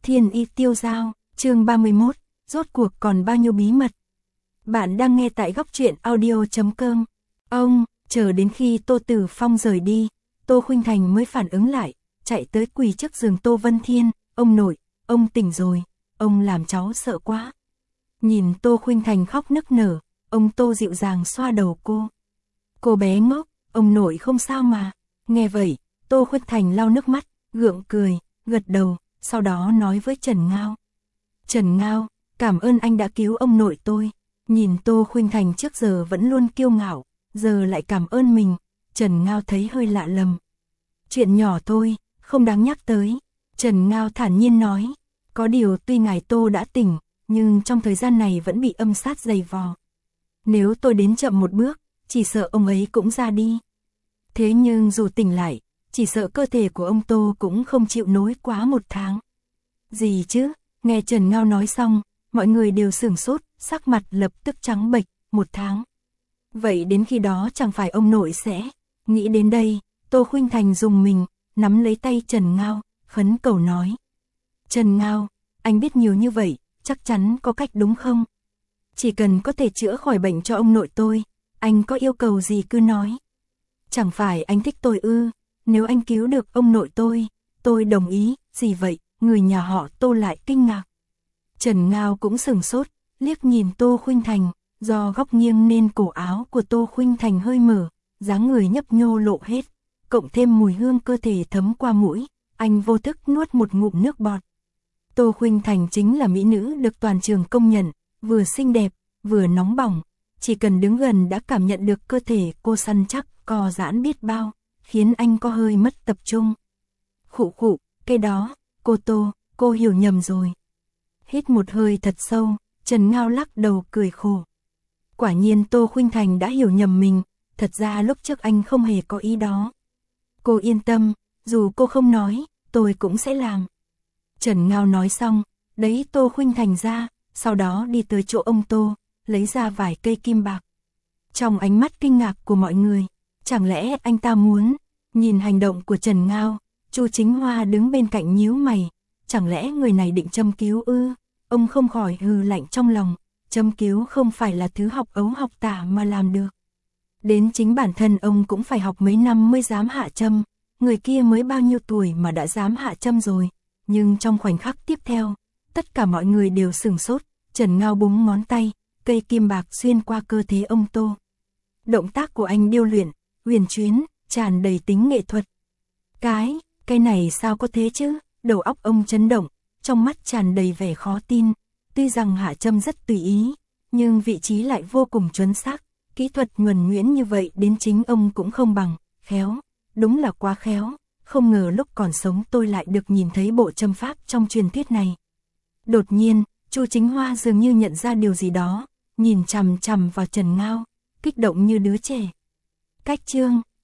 Thiên Y Tiêu Dao, chương 31, rốt cuộc còn bao nhiêu bí mật. Bạn đang nghe tại góc truyện audio.com. Ông, chờ đến khi Tô Tử Phong rời đi, Tô Khuynh Thành mới phản ứng lại, chạy tới quỳ trước giường Tô Vân Thiên, ông nội, ông tỉnh rồi, ông làm cháu sợ quá. Nhìn Tô Khuynh Thành khóc nức nở, ông Tô dịu dàng xoa đầu cô. Cô bé ngốc, ông nội không sao mà. Nghe vậy, Tô Khuynh Thành lau nước mắt, gượng cười, gật đầu, sau đó nói với Trần Ngao. Trần Ngao, cảm ơn anh đã cứu ông nội tôi. Nhìn Tô Khuynh Thành trước giờ vẫn luôn kiêu ngạo, giờ lại cảm ơn mình, Trần Ngao thấy hơi lạ lầm. Chuyện nhỏ thôi, không đáng nhắc tới. Trần Ngao thản nhiên nói, có điều tuy ngài Tô đã tỉnh, nhưng trong thời gian này vẫn bị âm sát dày vò. Nếu tôi đến chậm một bước, chỉ sợ ông ấy cũng ra đi. Thế nhưng dù tỉnh lại, chỉ sợ cơ thể của ông Tô cũng không chịu nổi quá 1 tháng. Gì chứ, nghe Trần Ngao nói xong, mọi người đều sửng sốt, sắc mặt lập tức trắng bệch, 1 tháng. Vậy đến khi đó chẳng phải ông nội sẽ... Nghĩ đến đây, Tô Khuynh Thành dùng mình, nắm lấy tay Trần Ngao, khấn cầu nói. Trần Ngao, anh biết nhiều như vậy, chắc chắn có cách đúng không? Chỉ cần có thể chữa khỏi bệnh cho ông nội tôi, anh có yêu cầu gì cứ nói. Chẳng phải anh thích tôi ư, nếu anh cứu được ông nội tôi đồng ý, gì vậy, người nhà họ Tô lại kinh ngạc. Trần Ngao cũng sửng sốt, liếc nhìn Tô Khuynh Thành, do góc nghiêng nên cổ áo của Tô Khuynh Thành hơi mở, dáng người nhấp nhô lộ hết, cộng thêm mùi hương cơ thể thấm qua mũi, anh vô thức nuốt một ngụm nước bọt. Tô Khuynh Thành chính là mỹ nữ được toàn trường công nhận, vừa xinh đẹp, vừa nóng bỏng, chỉ cần đứng gần đã cảm nhận được cơ thể cô săn chắc, co giãn biết bao, khiến anh có hơi mất tập trung. Khụ khụ, cái đó, cô Tô, cô hiểu nhầm rồi. Hít một hơi thật sâu, Trần Ngao lắc đầu cười khổ. Quả nhiên Tô Khuynh Thành đã hiểu nhầm mình, thật ra lúc trước anh không hề có ý đó. Cô yên tâm, dù cô không nói, tôi cũng sẽ làm. Trần Ngao nói xong, đấy Tô Khuynh Thành ra, sau đó đi tới chỗ ông Tô, lấy ra vài cây kim bạc. Trong ánh mắt kinh ngạc của mọi người, chẳng lẽ anh ta muốn... Nhìn hành động của Trần Ngao, Chu Chính Hoa đứng bên cạnh nhíu mày, chẳng lẽ người này định châm cứu ư? Ông không khỏi hừ lạnh trong lòng, châm cứu không phải là thứ học ấu học tả mà làm được. Đến chính bản thân ông cũng phải học mấy năm mới dám hạ châm, người kia mới bao nhiêu tuổi mà đã dám hạ châm rồi. Nhưng trong khoảnh khắc tiếp theo, tất cả mọi người đều sửng sốt, Trần Ngao búng ngón tay, cây kim bạc xuyên qua cơ thể ông Tô. Động tác của anh điêu luyện, huyền chuyến, tràn đầy tính nghệ thuật. Cái này sao có thế chứ? Đầu óc ông chấn động, trong mắt tràn đầy vẻ khó tin. Tuy rằng hạ châm rất tùy ý, nhưng vị trí lại vô cùng chuẩn xác. Kỹ thuật nhuần nhuyễn như vậy đến chính ông cũng không bằng, khéo, đúng là quá khéo. Không ngờ lúc còn sống tôi lại được nhìn thấy bộ châm pháp trong truyền thuyết này. Đột nhiên, Chu Chính Hoa dường như nhận ra điều gì đó, nhìn chằm chằm vào Trần Ngao, kích động như đứa trẻ. Cách chương